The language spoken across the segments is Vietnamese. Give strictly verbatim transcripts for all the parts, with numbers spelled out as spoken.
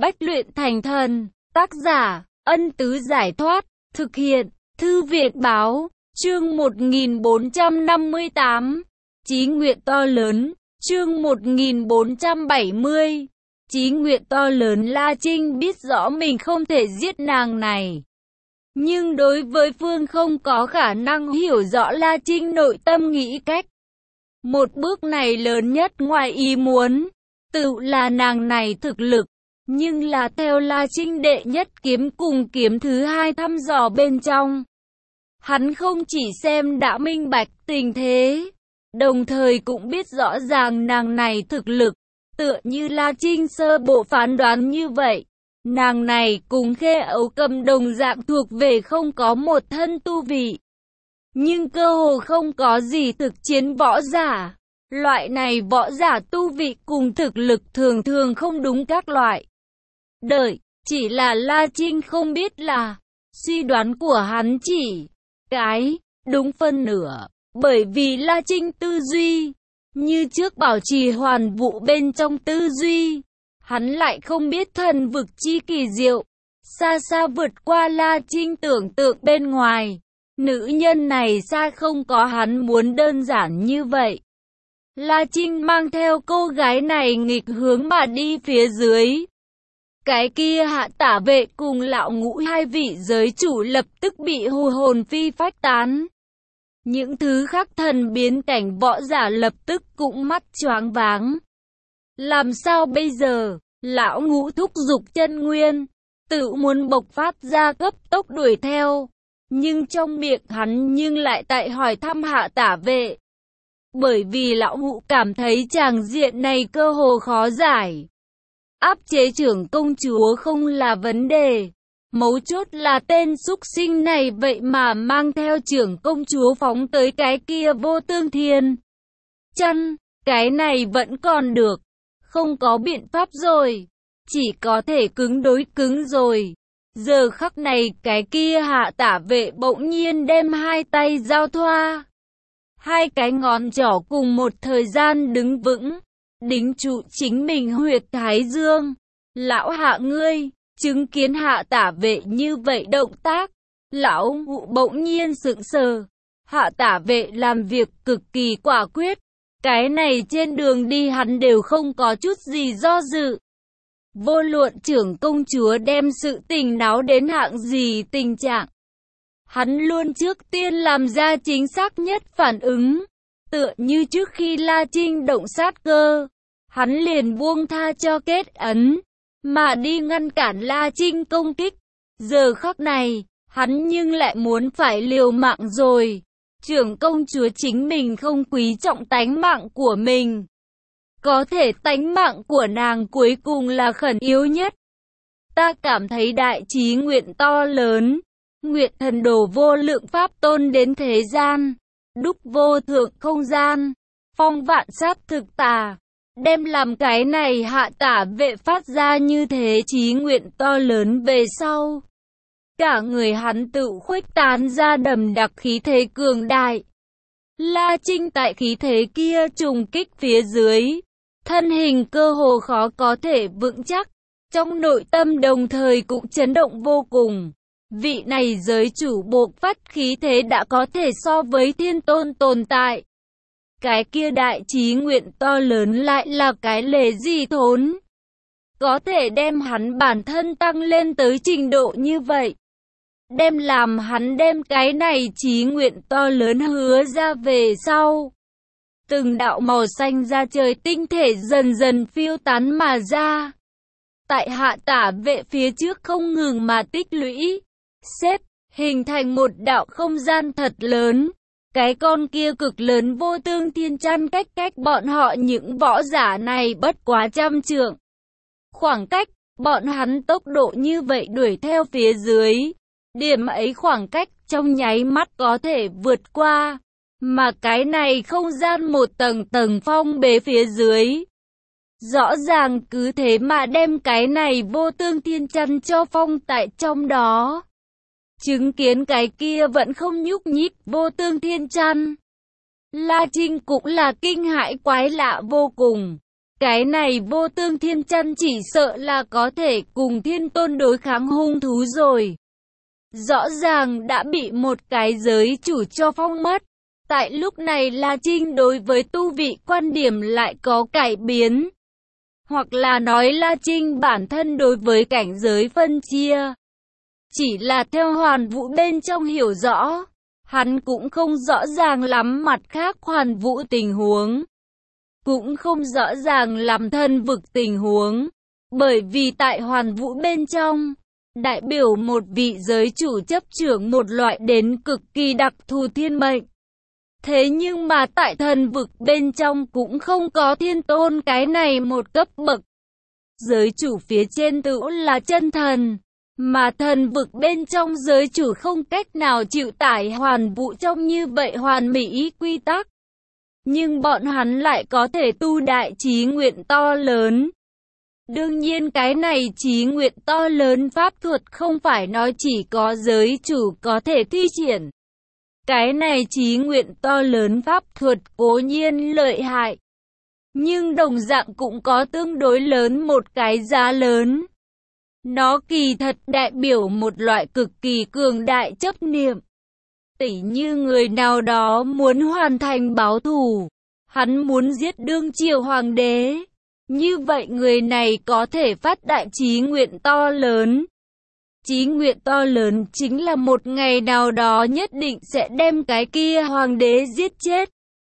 Bách luyện thành thần. Tác giả, Ân Tứ Giải Thoát. Thực hiện, Thư viện Báo. Chương một nghìn bốn trăm năm mươi tám. Chí nguyện to lớn. Chương một nghìn bốn trăm bảy mươi. Chí nguyện to lớn. La Trinh biết rõ mình không thể giết nàng này. Nhưng đối với Phương không có khả năng hiểu rõ La Trinh nội tâm nghĩ cách. Một bước này lớn nhất ngoài ý muốn, tự là nàng này thực lực. Nhưng là theo La Trinh đệ nhất kiếm cùng kiếm thứ hai thăm dò bên trong. Hắn không chỉ xem đã minh bạch tình thế, đồng thời cũng biết rõ ràng nàng này thực lực, tựa như La Trinh sơ bộ phán đoán như vậy. Nàng này cùng Khê Ấu Cầm đồng dạng thuộc về không có một thân tu vị, nhưng cơ hồ không có gì thực chiến võ giả. Loại này võ giả tu vị cùng thực lực thường thường không đúng các loại. Đợi, chỉ là La Trinh không biết là, suy đoán của hắn chỉ cái đúng phân nửa, bởi vì La Trinh tư duy, như trước bảo trì hoàn vụ bên trong tư duy. Hắn lại không biết thần vực chi kỳ diệu, xa xa vượt qua La Trinh tưởng tượng bên ngoài. Nữ nhân này xa không có hắn muốn đơn giản như vậy. La Trinh mang theo cô gái này nghịch hướng mà đi phía dưới. Cái kia Hạ Tả Vệ cùng Lão Ngũ hai vị giới chủ lập tức bị hù hồn phi phách tán. Những thứ khác thần biến cảnh võ giả lập tức cũng mắt choáng váng. Làm sao bây giờ? Lão Ngũ thúc giục chân nguyên, tự muốn bộc phát ra cấp tốc đuổi theo. Nhưng trong miệng hắn nhưng lại tại hỏi thăm Hạ Tả Vệ. Bởi vì Lão Ngũ cảm thấy tràng diện này cơ hồ khó giải. Áp chế trưởng công chúa không là vấn đề. Mấu chốt là tên súc sinh này vậy mà mang theo trưởng công chúa phóng tới cái kia Vô Tương Thiên Chăn. Cái này vẫn còn được. Không có biện pháp rồi. Chỉ có thể cứng đối cứng rồi. Giờ khắc này cái kia Hạ Tả Vệ bỗng nhiên đem hai tay giao thoa. Hai cái ngón trỏ cùng một thời gian đứng vững, đính trụ chính mình huyệt thái dương. Lão Hạ ngươi, chứng kiến Hạ Tả Vệ như vậy động tác, Lão Ngũ bỗng nhiên sững sờ. Hạ Tả Vệ làm việc cực kỳ quả quyết. Cái này trên đường đi hắn đều không có chút gì do dự. Vô luận trưởng công chúa đem sự tình náo đến hạng gì tình trạng, hắn luôn trước tiên làm ra chính xác nhất phản ứng. Tựa như trước khi La Trinh động sát cơ, hắn liền buông tha cho kết ấn, mà đi ngăn cản La Trinh công kích. Giờ khắc này, hắn nhưng lại muốn phải liều mạng rồi. Trưởng công chúa chính mình không quý trọng tánh mạng của mình. Có thể tánh mạng của nàng cuối cùng là khẩn yếu nhất. Ta cảm thấy đại trí nguyện to lớn. Nguyện thần đồ vô lượng pháp tôn đến thế gian. Đúc vô thượng không gian. Phong vạn sát thực tà. Đem làm cái này Hạ Tả Vệ phát ra như thế trí nguyện to lớn về sau. Cả người hắn tự khuếch tán ra đầm đặc khí thế cường đại. La Trinh tại khí thế kia trùng kích phía dưới. Thân hình cơ hồ khó có thể vững chắc. Trong nội tâm đồng thời cũng chấn động vô cùng. Vị này giới chủ bộc phát khí thế đã có thể so với thiên tôn tồn tại. Cái kia đại trí nguyện to lớn lại là cái lề gì thốn. Có thể đem hắn bản thân tăng lên tới trình độ như vậy. Đem làm hắn đem cái này trí nguyện to lớn hứa ra về sau. Từng đạo màu xanh ra trời tinh thể dần dần phiêu tán mà ra. Tại Hạ Tả Vệ phía trước không ngừng mà tích lũy, xếp, hình thành một đạo không gian thật lớn. Cái con kia cực lớn Vô Tương Thiên Chăn cách cách bọn họ những võ giả này bất quá trăm trượng. Khoảng cách, bọn hắn tốc độ như vậy đuổi theo phía dưới. Điểm ấy khoảng cách trong nháy mắt có thể vượt qua. Mà cái này không gian một tầng tầng phong bế phía dưới. Rõ ràng cứ thế mà đem cái này Vô Tương Thiên Chăn cho phong tại trong đó. Chứng kiến cái kia vẫn không nhúc nhích Vô Tương Thiên Chăn. La Trinh cũng là kinh hãi quái lạ vô cùng. Cái này vô tương thiên chăn chỉ sợ là có thể cùng thiên tôn đối kháng hung thú rồi. Rõ ràng đã bị một cái giới chủ cho phong mất. Tại lúc này La Trinh đối với tu vị quan điểm lại có cải biến. Hoặc là nói La Trinh bản thân đối với cảnh giới phân chia. Chỉ là theo Hoàn Vũ bên trong hiểu rõ. Hắn cũng không rõ ràng lắm mặt khác Hoàn Vũ tình huống. Cũng không rõ ràng làm thân vực tình huống. Bởi vì tại Hoàn Vũ bên trong, đại biểu một vị giới chủ chấp trưởng một loại đến cực kỳ đặc thù thiên mệnh. Thế nhưng mà tại thần vực bên trong cũng không có thiên tôn cái này một cấp bậc. Giới chủ phía trên tự là chân thần, mà thần vực bên trong giới chủ không cách nào chịu tải Hoàn Vũ trong như vậy hoàn mỹ quy tắc. Nhưng bọn hắn lại có thể tu đại chí nguyện to lớn. Đương nhiên cái này chí nguyện to lớn pháp thuật không phải nói chỉ có giới chủ có thể thi triển. Cái này chí nguyện to lớn pháp thuật cố nhiên lợi hại. Nhưng đồng dạng cũng có tương đối lớn một cái giá lớn. Nó kỳ thật đại biểu một loại cực kỳ cường đại chấp niệm. Tỉ như người nào đó muốn hoàn thành báo thù, hắn muốn giết đương triều hoàng đế. Như vậy người này có thể phát đại chí nguyện to lớn. Chí nguyện to lớn chính là một ngày nào đó nhất định sẽ đem cái kia hoàng đế giết chết.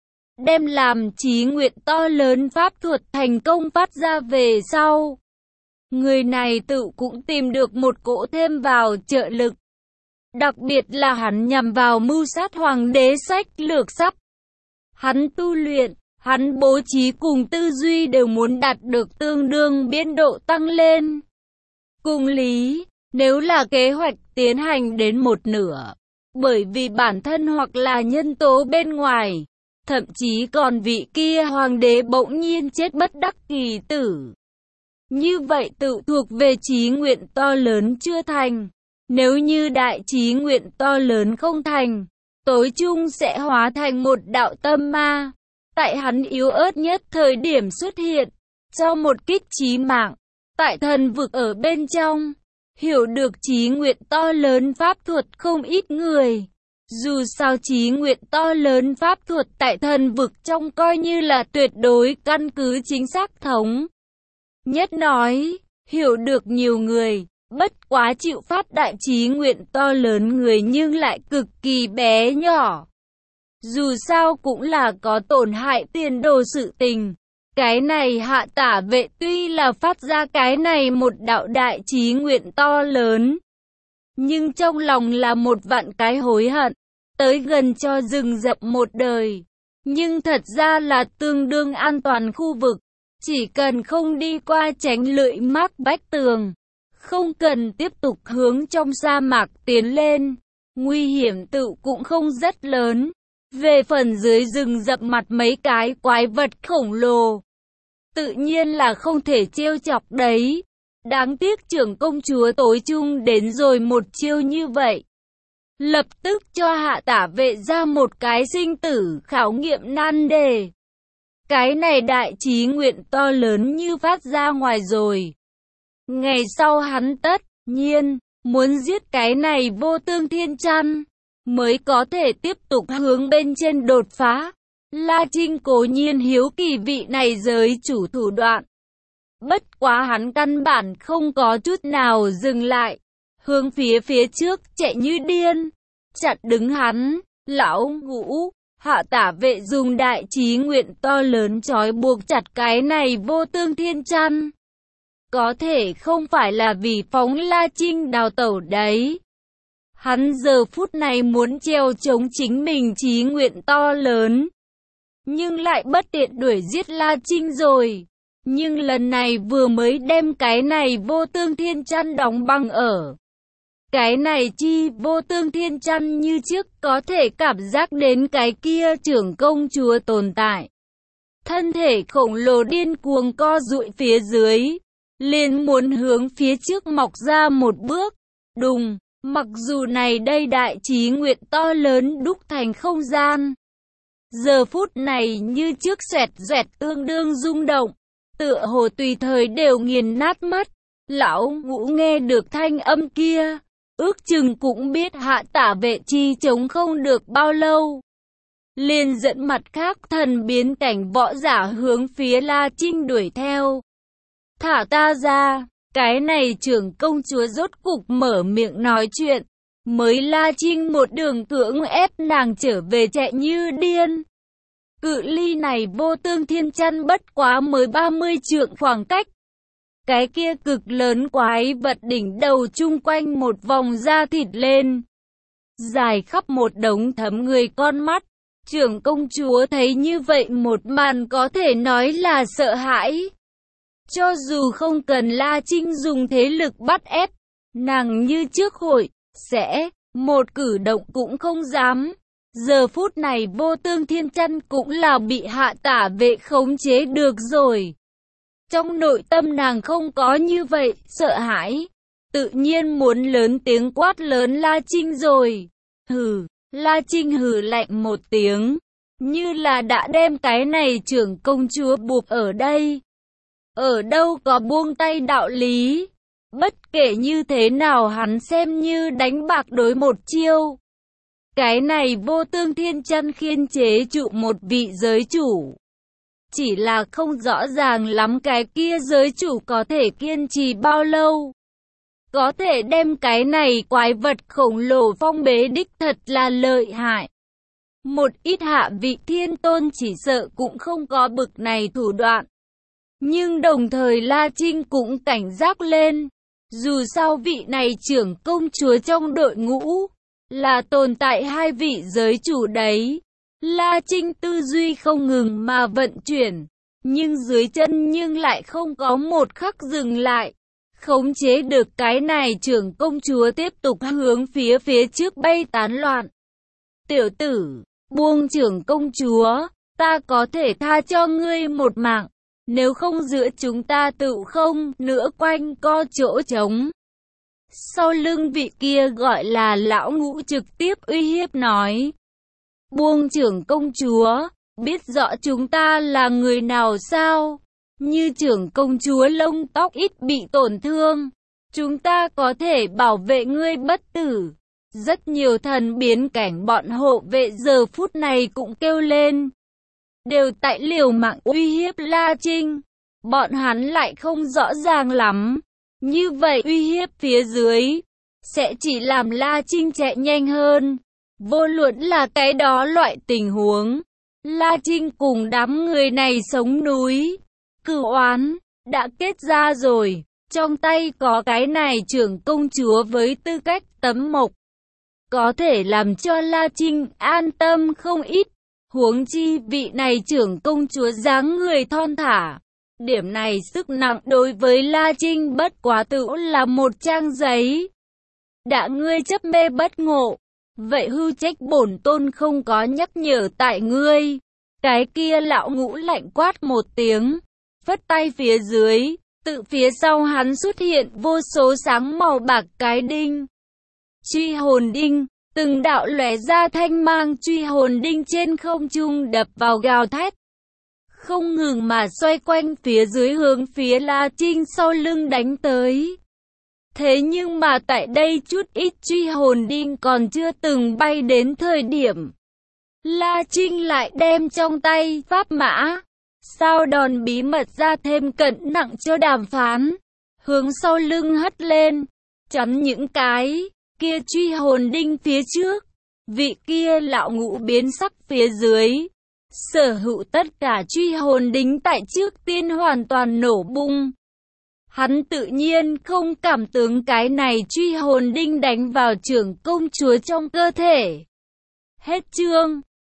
Đem làm chí nguyện to lớn pháp thuật thành công phát ra về sau. Người này tự cũng tìm được một cỗ thêm vào trợ lực. Đặc biệt là hắn nhằm vào mưu sát hoàng đế sách lược sắp. Hắn tu luyện, hắn bố trí cùng tư duy đều muốn đạt được tương đương biên độ tăng lên. Cùng lý, nếu là kế hoạch tiến hành đến một nửa, bởi vì bản thân hoặc là nhân tố bên ngoài, thậm chí còn vị kia hoàng đế bỗng nhiên chết bất đắc kỳ tử. Như vậy tự thuộc về chí nguyện to lớn chưa thành. Nếu như đại chí nguyện to lớn không thành, tối chung sẽ hóa thành một đạo tâm ma. Tại hắn yếu ớt nhất thời điểm xuất hiện, cho một kích chí mạng. Tại thần vực ở bên trong, hiểu được chí nguyện to lớn pháp thuật không ít người. Dù sao chí nguyện to lớn pháp thuật tại thần vực trong coi như là tuyệt đối căn cứ chính xác thống. Nhất nói, hiểu được nhiều người, bất quá chịu phát đại chí nguyện to lớn người nhưng lại cực kỳ bé nhỏ. Dù sao cũng là có tổn hại tiền đồ sự tình. Cái này Hạ Tả Vệ tuy là phát ra cái này một đạo đại chí nguyện to lớn, nhưng trong lòng là một vạn cái hối hận, tới gần cho rừng rậm một đời. Nhưng thật ra là tương đương an toàn khu vực, chỉ cần không đi qua tránh lưỡi mác vách tường, không cần tiếp tục hướng trong sa mạc tiến lên, nguy hiểm tự cũng không rất lớn. Về phần dưới rừng rậm mặt mấy cái quái vật khổng lồ, tự nhiên là không thể trêu chọc đấy. Đáng tiếc trưởng công chúa tối trung đến rồi một chiêu như vậy. Lập tức cho Hạ Tả Vệ ra một cái sinh tử khảo nghiệm nan đề. Cái này đại chí nguyện to lớn như phát ra ngoài rồi. Ngày sau hắn tất nhiên muốn giết cái này vô tương thiên chăn, mới có thể tiếp tục hướng bên trên đột phá. La Trinh cố nhiên hiếu kỳ vị này giới chủ thủ đoạn. Bất quá hắn căn bản không có chút nào dừng lại, hướng phía phía trước chạy như điên, chặn đứng hắn. Lão Ngũ, Hạ Tả Vệ dùng đại chí nguyện to lớn trói buộc chặt cái này vô tương thiên chăn. Có thể không phải là vì phóng La Trinh đào tẩu đấy. Hắn giờ phút này muốn treo chống chính mình chí nguyện to lớn, nhưng lại bất tiện đuổi giết La Trinh rồi. Nhưng lần này vừa mới đem cái này vô tương thiên chăn đóng băng ở. Cái này chi vô tương thiên chăn như trước có thể cảm giác đến cái kia trưởng công chúa tồn tại. Thân thể khổng lồ điên cuồng co duỗi phía dưới, liền muốn hướng phía trước mọc ra một bước. Đùng, mặc dù này đây đại chí nguyện to lớn đúc thành không gian, giờ phút này như trước xoẹt xoẹt tương đương rung động. tựa hồ tùy thời đều nghiền nát mất. Lão Ngũ nghe được thanh âm kia, ước chừng cũng biết Hạ Tả Vệ chi chống không được bao lâu. Liền dẫn mặt khác thần biến cảnh võ giả hướng phía La Trinh đuổi theo. Thả ta ra, cái này trưởng công chúa rốt cục mở miệng nói chuyện. Mới La Trinh một đường cưỡng ép nàng trở về chạy như điên. Cự ly này Vô Tương Thiên Chăn bất quá mới ba mươi trượng khoảng cách. Cái kia cực lớn quái vật đỉnh đầu chung quanh một vòng da thịt lên, dài khắp một đống thấm người con mắt. Trưởng công chúa thấy như vậy một màn có thể nói là sợ hãi. Cho dù không cần La Trinh dùng thế lực bắt ép, nàng như trước hội, sẽ, một cử động cũng không dám. Giờ phút này Vô Tương Thiên Chăn cũng là bị Hạ Tả Vệ khống chế được rồi. Trong nội tâm nàng không có như vậy, sợ hãi. Tự nhiên muốn lớn tiếng quát lớn La Trinh rồi. Hừ, La Trinh hừ lạnh một tiếng, như là đã đem cái này trưởng công chúa buộc ở đây. Ở đâu có buông tay đạo lý. Bất kể như thế nào hắn xem như đánh bạc đối một chiêu. Cái này Vô Tương Thiên Chăn khiên chế trụ một vị giới chủ. Chỉ là không rõ ràng lắm cái kia giới chủ có thể kiên trì bao lâu. Có thể đem cái này quái vật khổng lồ phong bế đích thật là lợi hại. Một ít hạ vị thiên tôn chỉ sợ cũng không có bực này thủ đoạn. Nhưng đồng thời La Trinh cũng cảnh giác lên. Dù sao vị này trưởng công chúa trong đội ngũ là tồn tại hai vị giới chủ đấy. La Trinh tư duy không ngừng mà vận chuyển, nhưng dưới chân nhưng lại không có một khắc dừng lại. Khống chế được cái này trưởng công chúa tiếp tục hướng phía phía trước bay tán loạn. Tiểu tử, buông trưởng công chúa, ta có thể tha cho ngươi một mạng. Nếu không giữa chúng ta tự không nữa quanh co chỗ trống. Sau lưng vị kia gọi là Lão Ngũ trực tiếp uy hiếp nói. Buông trưởng công chúa, biết rõ chúng ta là người nào sao? Như trưởng công chúa lông tóc ít bị tổn thương, chúng ta có thể bảo vệ ngươi bất tử. Rất nhiều thần biến cảnh bọn hộ vệ giờ phút này cũng kêu lên. Đều tại liều mạng uy hiếp La Trinh. Bọn hắn lại không rõ ràng lắm. Như vậy uy hiếp phía dưới sẽ chỉ làm La Trinh chạy nhanh hơn. Vô luận là cái đó loại tình huống, La Trinh cùng đám người này sống núi cửu oán đã kết ra rồi. Trong tay có cái này trưởng công chúa với tư cách tấm mộc, có thể làm cho La Trinh an tâm không ít. Huống chi vị này trưởng công chúa dáng người thon thả. Điểm này sức nặng đối với La Trinh bất quá tự là một trang giấy. Đã ngươi chấp mê bất ngộ, vậy hư trách bổn tôn không có nhắc nhở tại ngươi. Cái kia Lão Ngũ lạnh quát một tiếng, phất tay phía dưới, tự phía sau hắn xuất hiện vô số sáng màu bạc cái đinh. Truy hồn đinh, từng đạo lóe ra thanh mang truy hồn đinh trên không trung đập vào gào thét. Không ngừng mà xoay quanh phía dưới hướng phía La Trinh sau lưng đánh tới. Thế nhưng mà tại đây chút ít truy hồn đinh còn chưa từng bay đến thời điểm, La Trinh lại đem trong tay pháp mã, sao đòn bí mật ra thêm cẩn nặng cho đàm phán, hướng sau lưng hất lên, chắn những cái kia truy hồn đinh phía trước. Vị kia Lão Ngũ biến sắc phía dưới, sở hữu tất cả truy hồn đính tại trước tiên hoàn toàn nổ bung. Hắn tự nhiên không cảm tướng cái này truy hồn đinh đánh vào trưởng công chúa trong cơ thể. Hết chương.